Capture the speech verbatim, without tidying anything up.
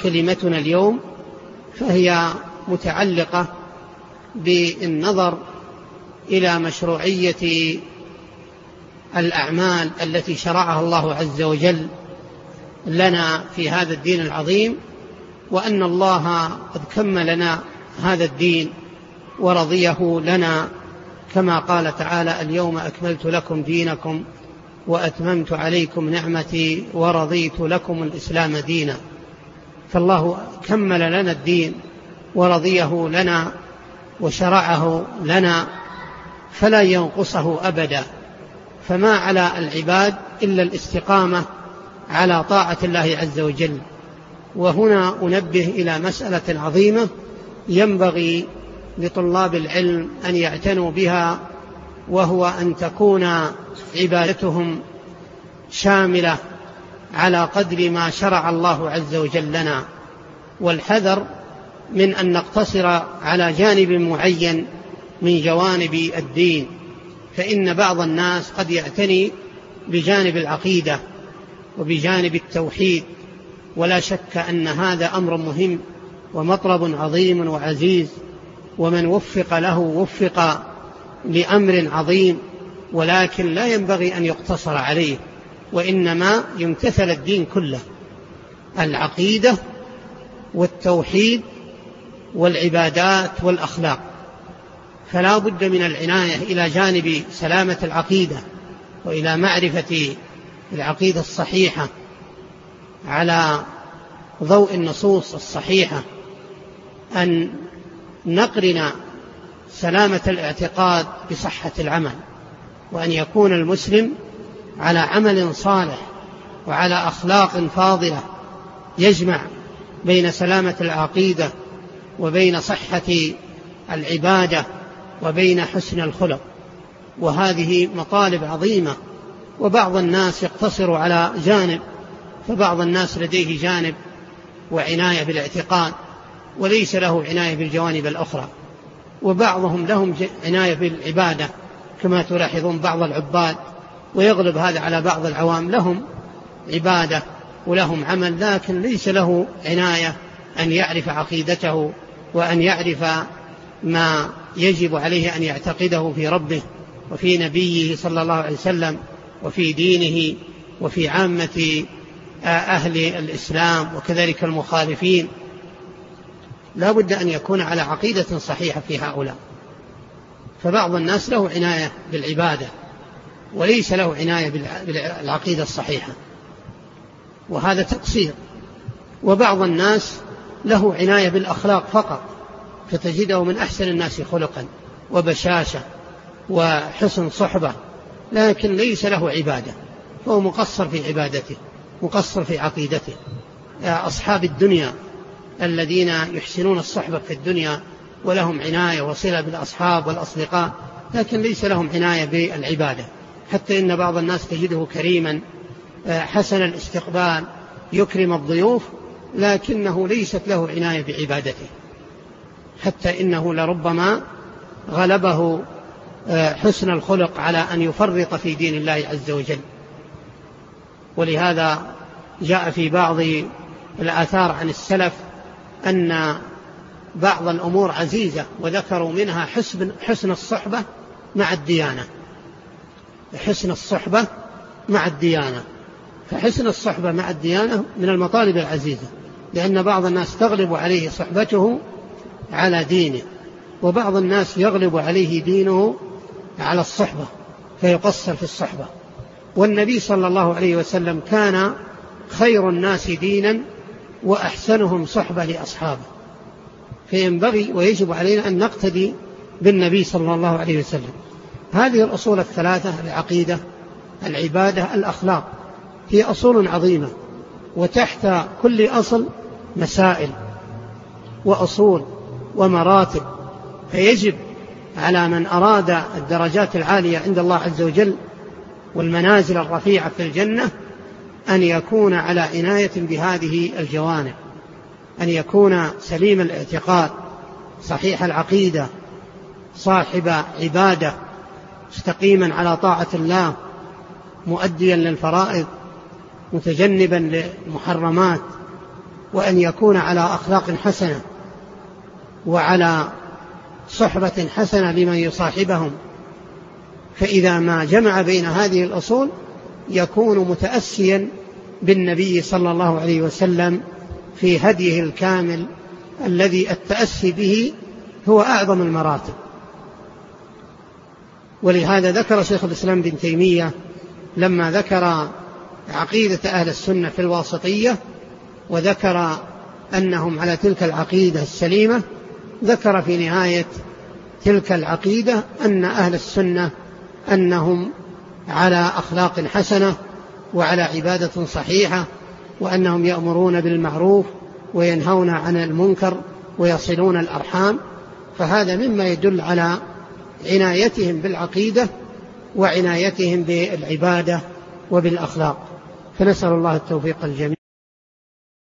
كلمتنا اليوم فهي متعلقة بالنظر إلى مشروعية الأعمال التي شرعها الله عز وجل لنا في هذا الدين العظيم، وأن الله قد كمل لنا هذا الدين ورضيه لنا، كما قال تعالى: اليوم أكملت لكم دينكم وأتممت عليكم نعمتي ورضيت لكم الإسلام دينا. فالله كمل لنا الدين ورضيه لنا وشرعه لنا فلا ينقصه أبدا، فما على العباد إلا الاستقامة على طاعة الله عز وجل. وهنا أنبه إلى مسألة عظيمة ينبغي لطلاب العلم أن يعتنوا بها، وهو أن تكون عبادتهم شاملة على قدر ما شرع الله عز وجل لنا، والحذر من أن نقتصر على جانب معين من جوانب الدين، فإن بعض الناس قد يعتني بجانب العقيدة وبجانب التوحيد، ولا شك أن هذا أمر مهم ومطلب عظيم وعزيز، ومن وفق له وفق لأمر عظيم، ولكن لا ينبغي أن يقتصر عليه، وإنما يمتثل الدين كله: العقيدة والتوحيد والعبادات والأخلاق. فلا بد من العناية إلى جانب سلامة العقيدة وإلى معرفة العقيدة الصحيحة على ضوء النصوص الصحيحة، أن نقرن سلامة الاعتقاد بصحة العمل، وأن يكون المسلم على عمل صالح وعلى أخلاق فاضلة يجمع بين سلامة العقيدة وبين صحة العبادة وبين حسن الخلق. وهذه مطالب عظيمة، وبعض الناس يقتصر على جانب، فبعض الناس لديه جانب وعناية بالاعتقاد وليس له عناية بالجوانب الأخرى، وبعضهم لهم عناية بالعبادة كما تلاحظون بعض العباد، ويغلب هذا على بعض العوام، لهم عبادة ولهم عمل لكن ليس له عناية أن يعرف عقيدته وأن يعرف ما يجب عليه أن يعتقده في ربه وفي نبيه صلى الله عليه وسلم وفي دينه وفي عامة أهل الإسلام وكذلك المخالفين. لا بد أن يكون على عقيدة صحيحة في هؤلاء. فبعض الناس له عناية بالعبادة وليس له عناية بالعقيدة الصحيحة، وهذا تقصير. وبعض الناس له عناية بالأخلاق فقط، فتجده من أحسن الناس خلقا وبشاشة وحسن صحبة، لكن ليس له عبادة، فهو مقصر في عبادته مقصر في عقيدته. أصحاب الدنيا الذين يحسنون الصحبة في الدنيا ولهم عناية وصلة بالأصحاب والأصدقاء، لكن ليس لهم عناية بالعبادة. حتى إن بعض الناس تجده كريما حسن الاستقبال يكرم الضيوف، لكنه ليست له عناية بعبادته، حتى إنه لربما غلبه حسن الخلق على أن يفرط في دين الله عز وجل. ولهذا جاء في بعض الآثار عن السلف أن بعض الأمور عزيزة، وذكروا منها حسن, حسن الصحبة مع الديانة حسن الصحبة مع الديانة فحسن الصحبة مع الديانة من المطالب العزيزة، لأن بعض الناس تغلب عليه صحبته على دينه، وبعض الناس يغلب عليه دينه على الصحبة فيقصر في الصحبة. والنبي صلى الله عليه وسلم كان خير الناس دينا وأحسنهم صحبة لأصحابه، فينبغي ويجب علينا أن نقتدي بالنبي صلى الله عليه وسلم. هذه الأصول الثلاثة: العقيدة، العبادة، الأخلاق، هي أصول عظيمة، وتحت كل أصل مسائل وأصول ومراتب، فيجب على من أراد الدرجات العالية عند الله عز وجل والمنازل الرفيعة في الجنة أن يكون على عناية بهذه الجوانب، أن يكون سليم الاعتقاد، صحيح العقيدة، صاحب عبادة، مستقيما على طاعة الله، مؤديا للفرائض، متجنبا للمحرمات، وأن يكون على أخلاق حسنة وعلى صحبة حسنة لمن يصاحبهم. فإذا ما جمع بين هذه الأصول يكون متأسيا بالنبي صلى الله عليه وسلم في هديه الكامل الذي التأسي به هو أعظم المراتب. ولهذا ذكر شيخ الإسلام بن تيمية لما ذكر عقيدة أهل السنة في الواسطية وذكر أنهم على تلك العقيدة السليمة، ذكر في نهاية تلك العقيدة أن أهل السنة أنهم على أخلاق حسنة وعلى عبادة صحيحة، وأنهم يأمرون بالمعروف وينهون عن المنكر ويصلون الأرحام. فهذا مما يدل على عنايتهم بالعقيدة وعنايتهم بالعبادة وبالأخلاق. فنسأل الله التوفيق الجميع.